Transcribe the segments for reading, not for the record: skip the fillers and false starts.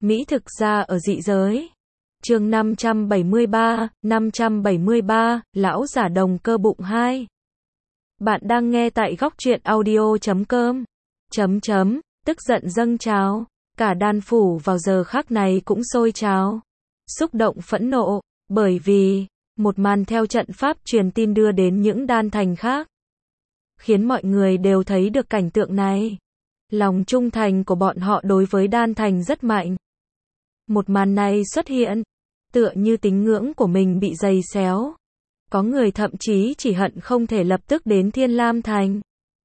Mỹ thực ra ở dị giới. Chương 573, lão giả đồng cơ bụng 2. Bạn đang nghe tại góc truyện audio.com. Tức giận dâng trào. Cả đan phủ vào giờ khắc này cũng sôi trào. Xúc động phẫn nộ, bởi vì một màn theo trận pháp truyền tin đưa đến những đan thành khác, khiến mọi người đều thấy được cảnh tượng này. Lòng trung thành của bọn họ đối với đan thành rất mạnh. Một màn này xuất hiện, tựa như tín ngưỡng của mình bị giày xéo. Có người thậm chí chỉ hận không thể lập tức đến Thiên Lam Thành,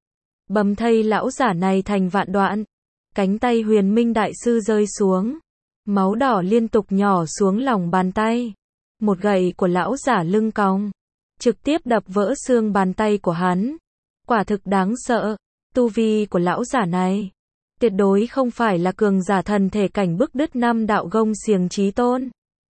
bầm thây lão giả này thành vạn đoạn. Cánh tay Huyền Minh Đại Sư rơi xuống, máu đỏ liên tục nhỏ xuống lòng bàn tay. Một gậy của lão giả lưng còng, trực tiếp đập vỡ xương bàn tay của hắn. Quả thực đáng sợ. Tu vi của lão giả này tuyệt đối không phải là cường giả thần thể cảnh bức đứt 5 đạo gông xiềng chí tôn.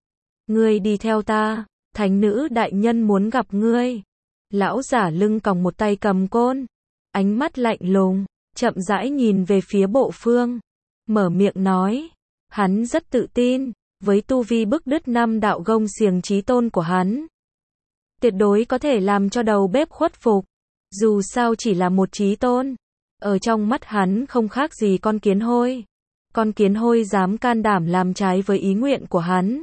Ngươi đi theo ta, thánh nữ đại nhân muốn gặp ngươi. Lão giả lưng còng một tay cầm côn, ánh mắt lạnh lùng, chậm rãi nhìn về phía Bộ Phương, mở miệng nói. Hắn rất tự tin, với tu vi bức đứt 5 đạo gông xiềng chí tôn của hắn, tuyệt đối có thể làm cho đầu bếp khuất phục. Dù sao chỉ là một chí tôn, ở trong mắt hắn không khác gì con kiến hôi. Con kiến hôi dám can đảm làm trái với ý nguyện của hắn,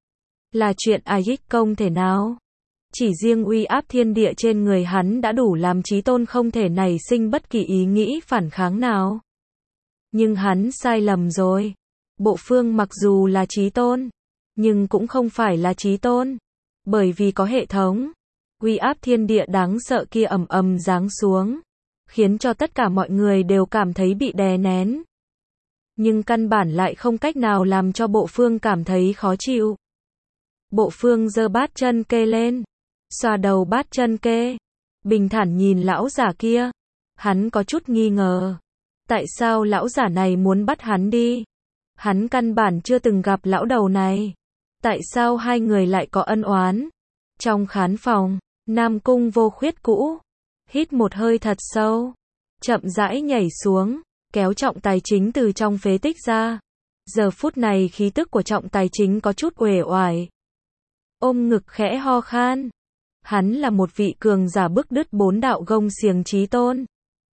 là chuyện ai không thể nào. Chỉ riêng uy áp thiên địa trên người hắn đã đủ làm chí tôn không thể nảy sinh bất kỳ ý nghĩ phản kháng nào. Nhưng hắn sai lầm rồi. Bộ Phương mặc dù là chí tôn, nhưng cũng không phải là chí tôn. Bởi vì có hệ thống, uy áp thiên địa đáng sợ kia ầm ầm giáng xuống, khiến cho tất cả mọi người đều cảm thấy bị đè nén. Nhưng căn bản lại không cách nào làm cho Bộ Phương cảm thấy khó chịu. Bộ Phương giơ bát chân kê lên, xoa đầu bát chân kê, bình thản nhìn lão giả kia. Hắn có chút nghi ngờ, tại sao lão giả này muốn bắt hắn đi? Hắn căn bản chưa từng gặp lão đầu này. Tại sao hai người lại có ân oán? Trong khán phòng, Nam Cung Vô Khuyết cũ hít một hơi thật sâu, chậm rãi nhảy xuống, kéo trọng tài chính từ trong phế tích ra. Giờ phút này khí tức của trọng tài chính có chút uể oải, ôm ngực khẽ ho khan. Hắn là một vị cường giả bức đứt 4 đạo gông xiềng chí tôn,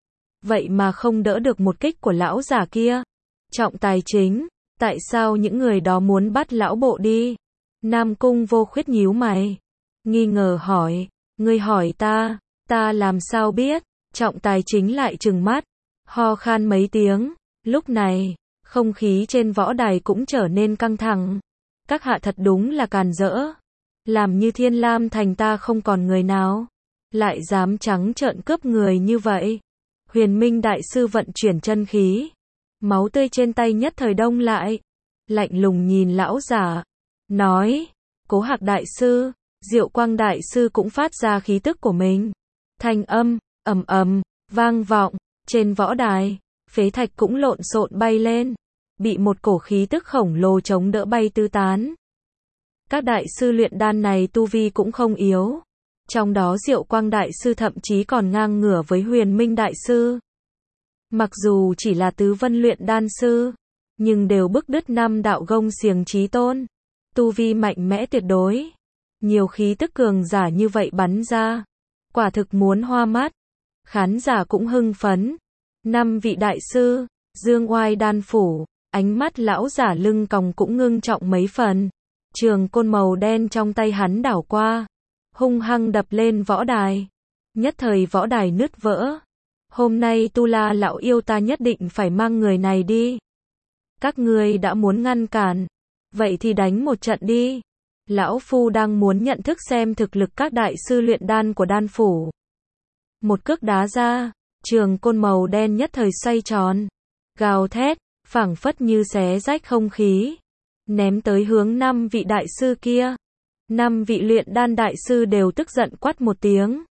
vậy mà không đỡ được một kích của lão giả kia. Trọng tài chính, tại sao những người đó muốn bắt lão bộ đi? Nam Cung Vô Khuyết nhíu mày, nghi ngờ hỏi. Ngươi hỏi ta làm sao biết? Trọng tài chính lại trừng mắt, ho khan mấy tiếng. Lúc này, không khí trên võ đài cũng trở nên căng thẳng. Các hạ thật đúng là càn rỡ. Làm như Thiên Lam Thành ta không còn người nào, lại dám trắng trợn cướp người như vậy. Huyền Minh Đại Sư vận chuyển chân khí, máu tươi trên tay nhất thời đông lại, lạnh lùng nhìn lão giả, nói. Cố Hạc Đại Sư, Diệu Quang Đại Sư cũng phát ra khí tức của mình. Thanh âm ầm ầm vang vọng trên võ đài, phế thạch cũng lộn xộn bay lên, bị một cổ khí tức khổng lồ chống đỡ bay tứ tán. Các đại sư luyện đan này tu vi cũng không yếu, trong đó Diệu Quang Đại Sư thậm chí còn ngang ngửa với Huyền Minh Đại Sư. Mặc dù chỉ là tứ vân luyện đan sư, nhưng đều bức đứt 5 đạo gông xiềng chí tôn, tu vi mạnh mẽ tuyệt đối. Nhiều khí tức cường giả như vậy bắn ra, quả thực muốn hoa mắt. Khán giả cũng hưng phấn. 5 vị đại sư, dương oai đan phủ, ánh mắt lão giả lưng còng cũng ngưng trọng mấy phần. Trường côn màu đen trong tay hắn đảo qua, hung hăng đập lên võ đài. Nhất thời võ đài nứt vỡ. Hôm nay Tu La lão yêu ta nhất định phải mang người này đi. Các ngươi đã muốn ngăn cản, vậy thì đánh một trận đi. Lão Phu đang muốn nhận thức xem thực lực các đại sư luyện đan của đan phủ. Một cước đá ra, trường côn màu đen nhất thời xoay tròn, gào thét, phảng phất như xé rách không khí, ném tới hướng 5 vị đại sư kia. 5 vị luyện đan đại sư đều tức giận quát một tiếng.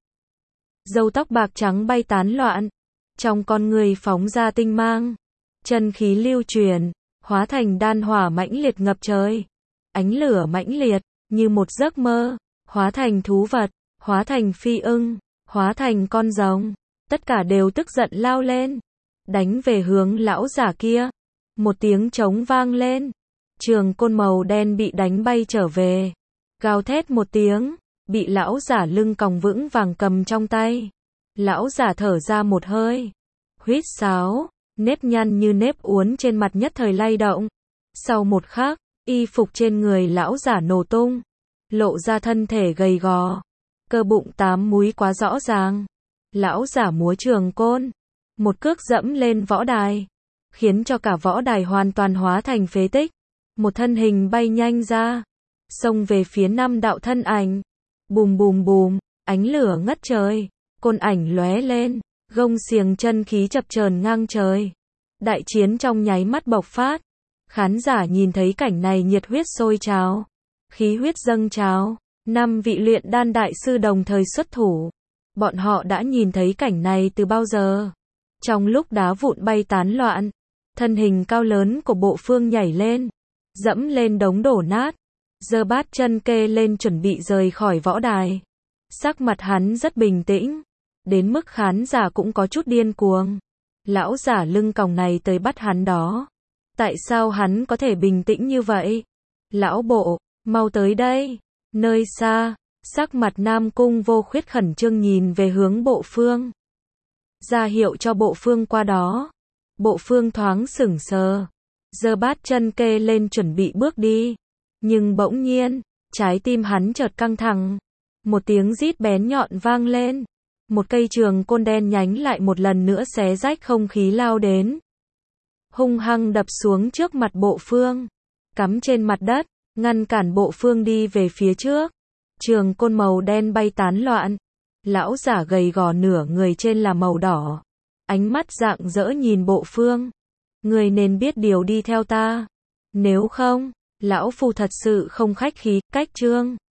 Râu tóc bạc trắng bay tán loạn, trong con người phóng ra tinh mang, chân khí lưu truyền, hóa thành đan hỏa mãnh liệt ngập trời. Ánh lửa mãnh liệt, như một giấc mơ, hóa thành thú vật, hóa thành phi ưng, hóa thành con rồng, tất cả đều tức giận lao lên, đánh về hướng lão giả kia. Một tiếng trống vang lên, Trường côn màu đen bị đánh bay trở về. Gào thét một tiếng, bị lão giả lưng còng vững vàng cầm trong tay. Lão giả thở ra một hơi. Huýt sáo, nếp nhăn như nếp uốn trên mặt nhất thời lay động. Sau một khắc, y phục trên người lão giả nổ tung, lộ ra thân thể gầy gò, cơ bụng 8 múi quá rõ ràng. Lão giả múa trường côn, một cước dẫm lên võ đài, khiến cho cả võ đài hoàn toàn hóa thành phế tích. Một thân hình bay nhanh ra, xông về phía 5 đạo thân ảnh. Bùm bùm bùm, ánh lửa ngất trời, côn ảnh lóe lên, gông xiềng chân khí chập chờn ngang trời. Đại chiến trong nháy mắt bộc phát. Khán giả nhìn thấy cảnh này nhiệt huyết sôi trào, khí huyết dâng trào. 5 vị luyện đan đại sư đồng thời xuất thủ. Bọn họ đã nhìn thấy cảnh này từ bao giờ. Trong lúc đá vụn bay tán loạn, thân hình cao lớn của Bộ Phương nhảy lên, dẫm lên đống đổ nát, giơ bát chân kê lên chuẩn bị rời khỏi võ đài. Sắc mặt hắn rất bình tĩnh, đến mức khán giả cũng có chút điên cuồng. Lão giả lưng còng này tới bắt hắn đó. Tại sao hắn có thể bình tĩnh như vậy? Lão Bộ, mau tới đây. Nơi xa, sắc mặt Nam Cung Vô Khuyết khẩn trương nhìn về hướng Bộ Phương, ra hiệu cho Bộ Phương qua đó. Bộ Phương thoáng sững sờ, giơ bát chân kê lên chuẩn bị bước đi. Nhưng bỗng nhiên, trái tim hắn chợt căng thẳng. Một tiếng rít bén nhọn vang lên. Một cây trường côn đen nhánh lại một lần nữa xé rách không khí lao đến, hung hăng đập xuống trước mặt Bộ Phương, cắm trên mặt đất, ngăn cản Bộ Phương đi về phía trước. Trường côn màu đen bay tán loạn. Lão giả gầy gò nửa người trên là màu đỏ, ánh mắt rạng rỡ nhìn Bộ Phương. Người nên biết điều đi theo ta, nếu không, lão phu thật sự không khách khí. Cách chương